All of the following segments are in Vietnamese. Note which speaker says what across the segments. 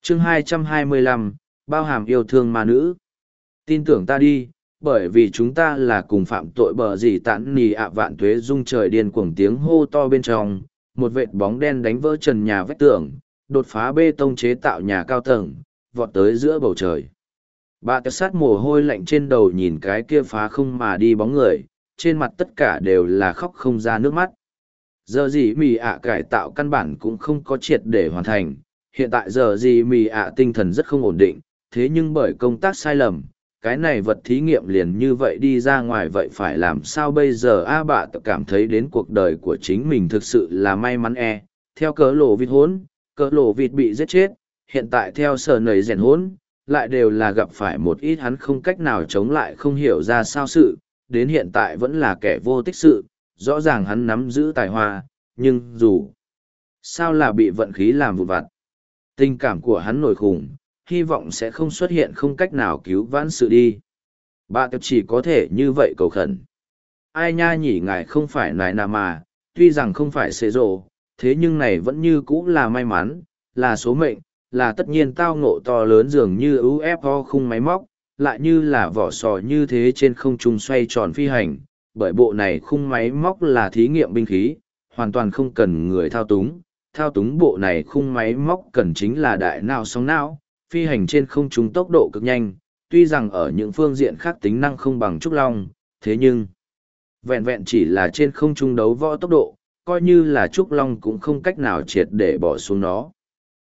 Speaker 1: chương 225, bao hàm yêu thương ma nữ. Tin tưởng ta đi, bởi vì chúng ta là cùng phạm tội bờ gì tãn nì ạ vạn tuế rung trời điên cuồng tiếng hô to bên trong, một vệt bóng đen đánh vỡ trần nhà vách tường, đột phá bê tông chế tạo nhà cao tầng, vọt tới giữa bầu trời. Bà tật sát mồ hôi lạnh trên đầu nhìn cái kia phá không mà đi bóng người, trên mặt tất cả đều là khóc không ra nước mắt. Giờ gì mì ạ cải tạo căn bản cũng không có triệt để hoàn thành, hiện tại giờ gì mì ạ tinh thần rất không ổn định, thế nhưng bởi công tác sai lầm, cái này vật thí nghiệm liền như vậy đi ra ngoài vậy phải làm sao bây giờ bà tự cảm thấy đến cuộc đời của chính mình thực sự là may mắn theo cớ lộ vịt hốn, cớ lộ vịt bị giết chết, hiện tại theo sở nầy rèn hốn, lại đều là gặp phải một ít hắn không cách nào chống lại không hiểu ra sao sự, đến hiện tại vẫn là kẻ vô tích sự, rõ ràng hắn nắm giữ tài hoa, nhưng dù sao là bị vận khí làm vụn vặt. Tình cảm của hắn nổi khủng, hy vọng sẽ không xuất hiện không cách nào cứu vãn sự đi. Bà tập chỉ có thể như vậy cầu khẩn. Ai nha nhỉ ngài không phải nài nà mà, tuy rằng không phải xế rộ, thế nhưng này vẫn như cũ là may mắn, là số mệnh, là tất nhiên tao ngộ to lớn dường như UFO khung máy móc, lại như là vỏ sò như thế trên không trung xoay tròn phi hành, bởi bộ này khung máy móc là thí nghiệm binh khí, hoàn toàn không cần người thao túng bộ này khung máy móc cần chính là đại não sóng não, phi hành trên không trung tốc độ cực nhanh, tuy rằng ở những phương diện khác tính năng không bằng Trúc Long, thế nhưng vẹn vẹn chỉ là trên không trung đấu võ tốc độ, coi như là Trúc Long cũng không cách nào triệt để bỏ xuống nó.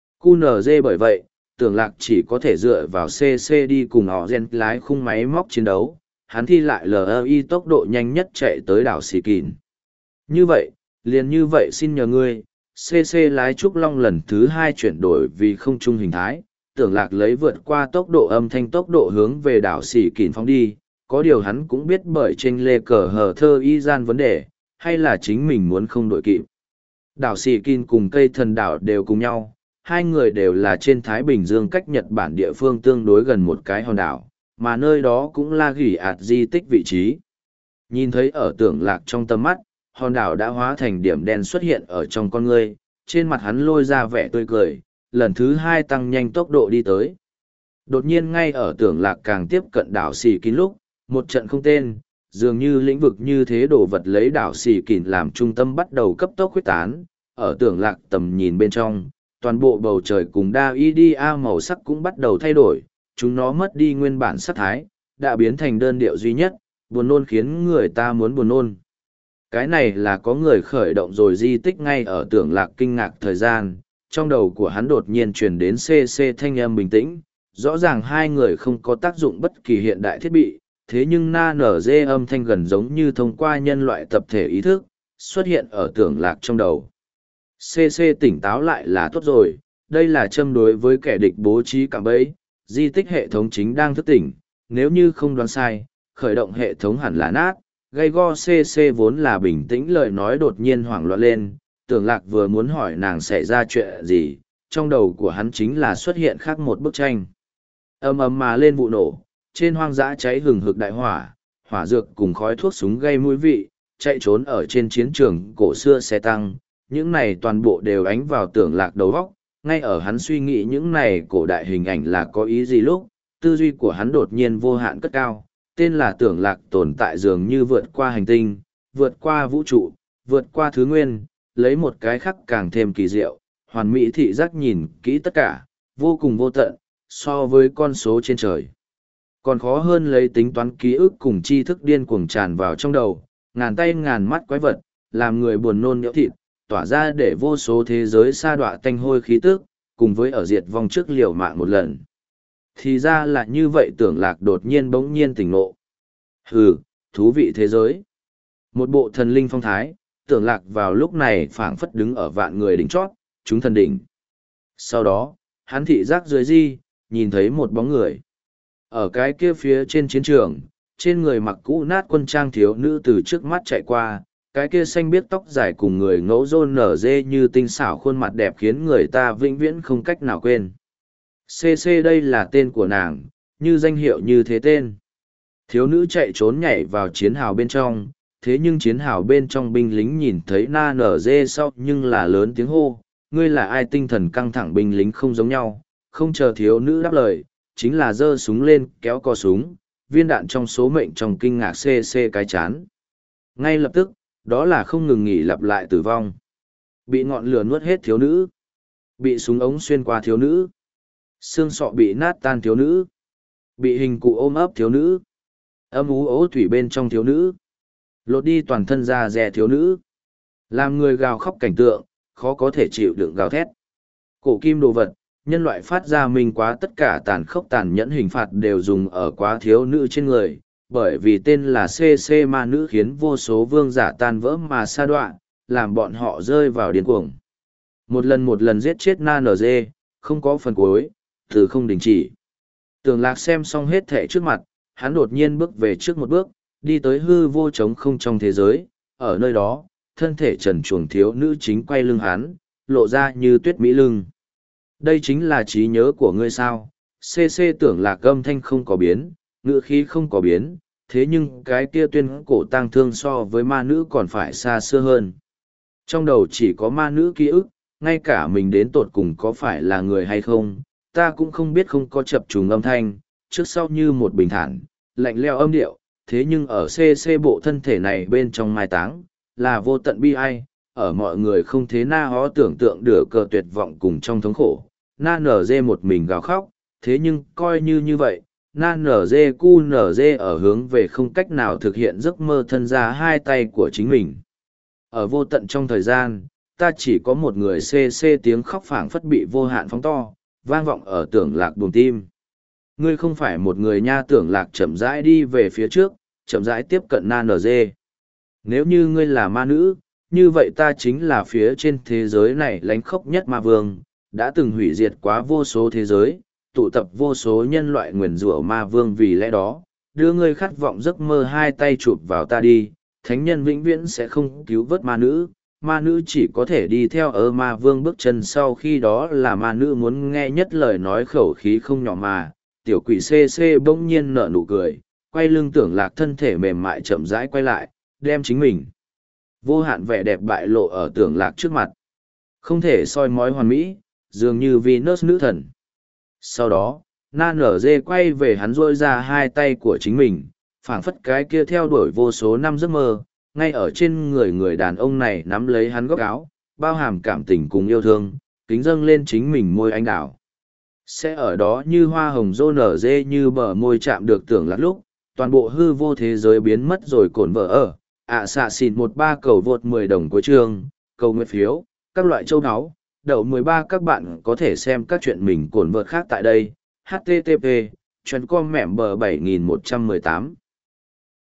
Speaker 1: QNZ bởi vậy, Tưởng Lạc chỉ có thể dựa vào CC đi cùng họ gen lái khung máy móc chiến đấu, hắn thi lại LI tốc độ nhanh nhất chạy tới đảo Xì Kìn. Như vậy xin nhờ ngươi, CC lái Trúc Long lần thứ 2 chuyển đổi vì không trung hình thái, Tưởng Lạc lấy vượt qua tốc độ âm thanh tốc độ hướng về đảo Xì Kìn phóng đi, có điều hắn cũng biết bởi trên lê cờ hờ thơ y gian vấn đề, hay là chính mình muốn không đội kịp. Đảo Xì Kìn cùng cây thần đảo đều cùng nhau, hai người đều là trên Thái Bình Dương cách Nhật Bản địa phương tương đối gần một cái hòn đảo, mà nơi đó cũng là gỉ ạt di tích vị trí. Nhìn thấy ở Tưởng Lạc trong tầm mắt, hòn đảo đã hóa thành điểm đen xuất hiện ở trong con ngươi, trên mặt hắn lôi ra vẻ tươi cười, lần thứ 2 tăng nhanh tốc độ đi tới. Đột nhiên ngay ở Tưởng Lạc càng tiếp cận đảo Xì Kín lúc, một trận không tên, dường như lĩnh vực như thế đồ vật lấy đảo Xì Kín làm trung tâm bắt đầu cấp tốc huyết tán, ở Tưởng Lạc tầm nhìn bên trong, toàn bộ bầu trời cùng đa IDA màu sắc cũng bắt đầu thay đổi, chúng nó mất đi nguyên bản sắc thái, đã biến thành đơn điệu duy nhất, buồn nôn khiến người ta muốn buồn nôn. Cái này là có người khởi động rồi di tích ngay ở Tưởng Lạc kinh ngạc thời gian, trong đầu của hắn đột nhiên truyền đến CC thanh âm bình tĩnh, rõ ràng hai người không có tác dụng bất kỳ hiện đại thiết bị, thế nhưng na nở dê âm thanh gần giống như thông qua nhân loại tập thể ý thức, xuất hiện ở Tưởng Lạc trong đầu. CC tỉnh táo lại là tốt rồi, đây là châm đối với kẻ địch bố trí cạm bẫy, di tích hệ thống chính đang thức tỉnh, nếu như không đoán sai, khởi động hệ thống hẳn là nát, gây go CC vốn là bình tĩnh lời nói đột nhiên hoảng loạn lên, Tưởng Lạc vừa muốn hỏi nàng xảy ra chuyện gì, trong đầu của hắn chính là xuất hiện khác một bức tranh. Ầm ầm mà lên vụ nổ, trên hoang dã cháy hừng hực đại hỏa, hỏa dược cùng khói thuốc súng gây mũi vị, chạy trốn ở trên chiến trường cổ xưa xe tăng, những này toàn bộ đều ánh vào Tưởng Lạc đầu óc, ngay ở hắn suy nghĩ những này cổ đại hình ảnh là có ý gì lúc, tư duy của hắn đột nhiên vô hạn cất cao, tên là Tưởng Lạc tồn tại dường như vượt qua hành tinh, vượt qua vũ trụ, vượt qua thứ nguyên, lấy một cái khắc càng thêm kỳ diệu, hoàn mỹ thị giác nhìn kỹ tất cả, vô cùng vô tận, so với con số trên trời. Còn khó hơn lấy tính toán ký ức cùng tri thức điên cuồng tràn vào trong đầu, ngàn tay ngàn mắt quái vật, làm người buồn nôn nhỡ thịt, tỏa ra để vô số thế giới sa đọa tanh hôi khí tức, cùng với ở diệt vong trước liều mạng một lần. Thì ra là như vậy Tưởng Lạc đột nhiên bỗng nhiên tỉnh ngộ. Hừ, thú vị thế giới. Một bộ thần linh phong thái, Tưởng Lạc vào lúc này phảng phất đứng ở vạn người đỉnh chót, chúng thần đỉnh. Sau đó, hắn thị giác dưới di, nhìn thấy một bóng người. Ở cái kia phía trên chiến trường, trên người mặc cũ nát quân trang thiếu nữ từ trước mắt chạy qua, cái kia xanh biếc tóc dài cùng người ngẫu rôn nở dê như tinh xảo khuôn mặt đẹp khiến người ta vĩnh viễn không cách nào quên. CC đây là tên của nàng, như danh hiệu như thế tên. Thiếu nữ chạy trốn nhảy vào chiến hào bên trong, thế nhưng chiến hào bên trong binh lính nhìn thấy na nở dê sau nhưng là lớn tiếng hô, ngươi là ai tinh thần căng thẳng binh lính không giống nhau, không chờ thiếu nữ đáp lời, chính là giơ súng lên kéo cò súng, viên đạn trong số mệnh trong kinh ngạc xê cái chán. Ngay lập tức, đó là không ngừng nghỉ lặp lại tử vong. Bị ngọn lửa nuốt hết thiếu nữ. Bị súng ống xuyên qua thiếu nữ. Xương sọ bị nát tan thiếu nữ. Bị hình cụ ôm ấp thiếu nữ. Âm ú ố thủy bên trong thiếu nữ. Lột đi toàn thân da dè thiếu nữ. Làm người gào khóc cảnh tượng, khó có thể chịu đựng gào thét. Cổ kim đồ vật, nhân loại phát ra mình quá tất cả tàn khốc tàn nhẫn hình phạt đều dùng ở quá thiếu nữ trên người, bởi vì tên là CC ma nữ khiến vô số vương giả tan vỡ mà sa đọa, làm bọn họ rơi vào điên cuồng. Một lần giết chết Na NG, không có phần cuối, từ không đình chỉ. Tưởng Lạc xem xong hết thảy trước mặt, hắn đột nhiên bước về trước một bước, đi tới hư vô trống không trong thế giới, ở nơi đó, thân thể trần truồng thiếu nữ chính quay lưng hắn, lộ ra như tuyết mỹ lưng. Đây chính là trí nhớ của ngươi sao? CC Tưởng Lạc âm thanh không có biến, ngữ khí không có biến, thế nhưng cái kia tuyên cổ tang thương so với ma nữ còn phải xa xưa hơn. Trong đầu chỉ có ma nữ ký ức, ngay cả mình đến tột cùng có phải là người hay không, ta cũng không biết, không có chập trùng âm thanh, trước sau như một bình thản, lạnh leo âm điệu, thế nhưng ở CC bộ thân thể này bên trong mai táng, là vô tận bi ai, ở mọi người không thế na hó tưởng tượng được cờ tuyệt vọng cùng trong thống khổ, na nở dê một mình gào khóc, thế nhưng coi như vậy, na nở dê cu nở dê ở hướng về không cách nào thực hiện giấc mơ thân ra hai tay của chính mình. Ở vô tận trong thời gian, ta chỉ có một người CC tiếng khóc phảng phất bị vô hạn phóng to, vang vọng ở Tưởng Lạc buồng tim. Ngươi không phải một người nha. Tưởng Lạc chậm rãi đi về phía trước, chậm rãi tiếp cận na nở dê. Nếu như ngươi là ma nữ, như vậy ta chính là phía trên thế giới này lánh khốc nhất ma vương, đã từng hủy diệt quá vô số thế giới, tụ tập vô số nhân loại nguyền rủa ma vương, vì lẽ đó, đưa ngươi khát vọng giấc mơ hai tay chụp vào ta đi, thánh nhân vĩnh viễn sẽ không cứu vớt ma nữ chỉ có thể đi theo ở ma vương bước chân, sau khi đó là ma nữ muốn nghe nhất lời nói, khẩu khí không nhỏ mà. Tiểu quỷ CC bỗng nhiên nở nụ cười, quay lưng Tưởng Lạc, thân thể mềm mại chậm rãi quay lại, đem chính mình vô hạn vẻ đẹp bại lộ ở Tưởng Lạc trước mặt, không thể soi mói hoàn mỹ, dường như Venus nữ thần. Sau đó, na nở dê quay về hắn, rôi ra hai tay của chính mình, phảng phất cái kia theo đuổi vô số năm giấc mơ, ngay ở trên người người đàn ông này nắm lấy hắn góc áo, bao hàm cảm tình cùng yêu thương, kính dâng lên chính mình môi anh đào. Sẽ ở đó như hoa hồng rô nở dê, như bờ môi chạm được Tưởng Lạc lúc, toàn bộ hư vô thế giới biến mất rồi. Cổn vợ ở, xạ xịn 13 cầu vượt 10 đồng của chương, cầu nguyện phiếu, các loại châu áo, đậu 13. Các bạn có thể xem các chuyện mình cổn vợt khác tại đây. http://com mẻm bờ 7118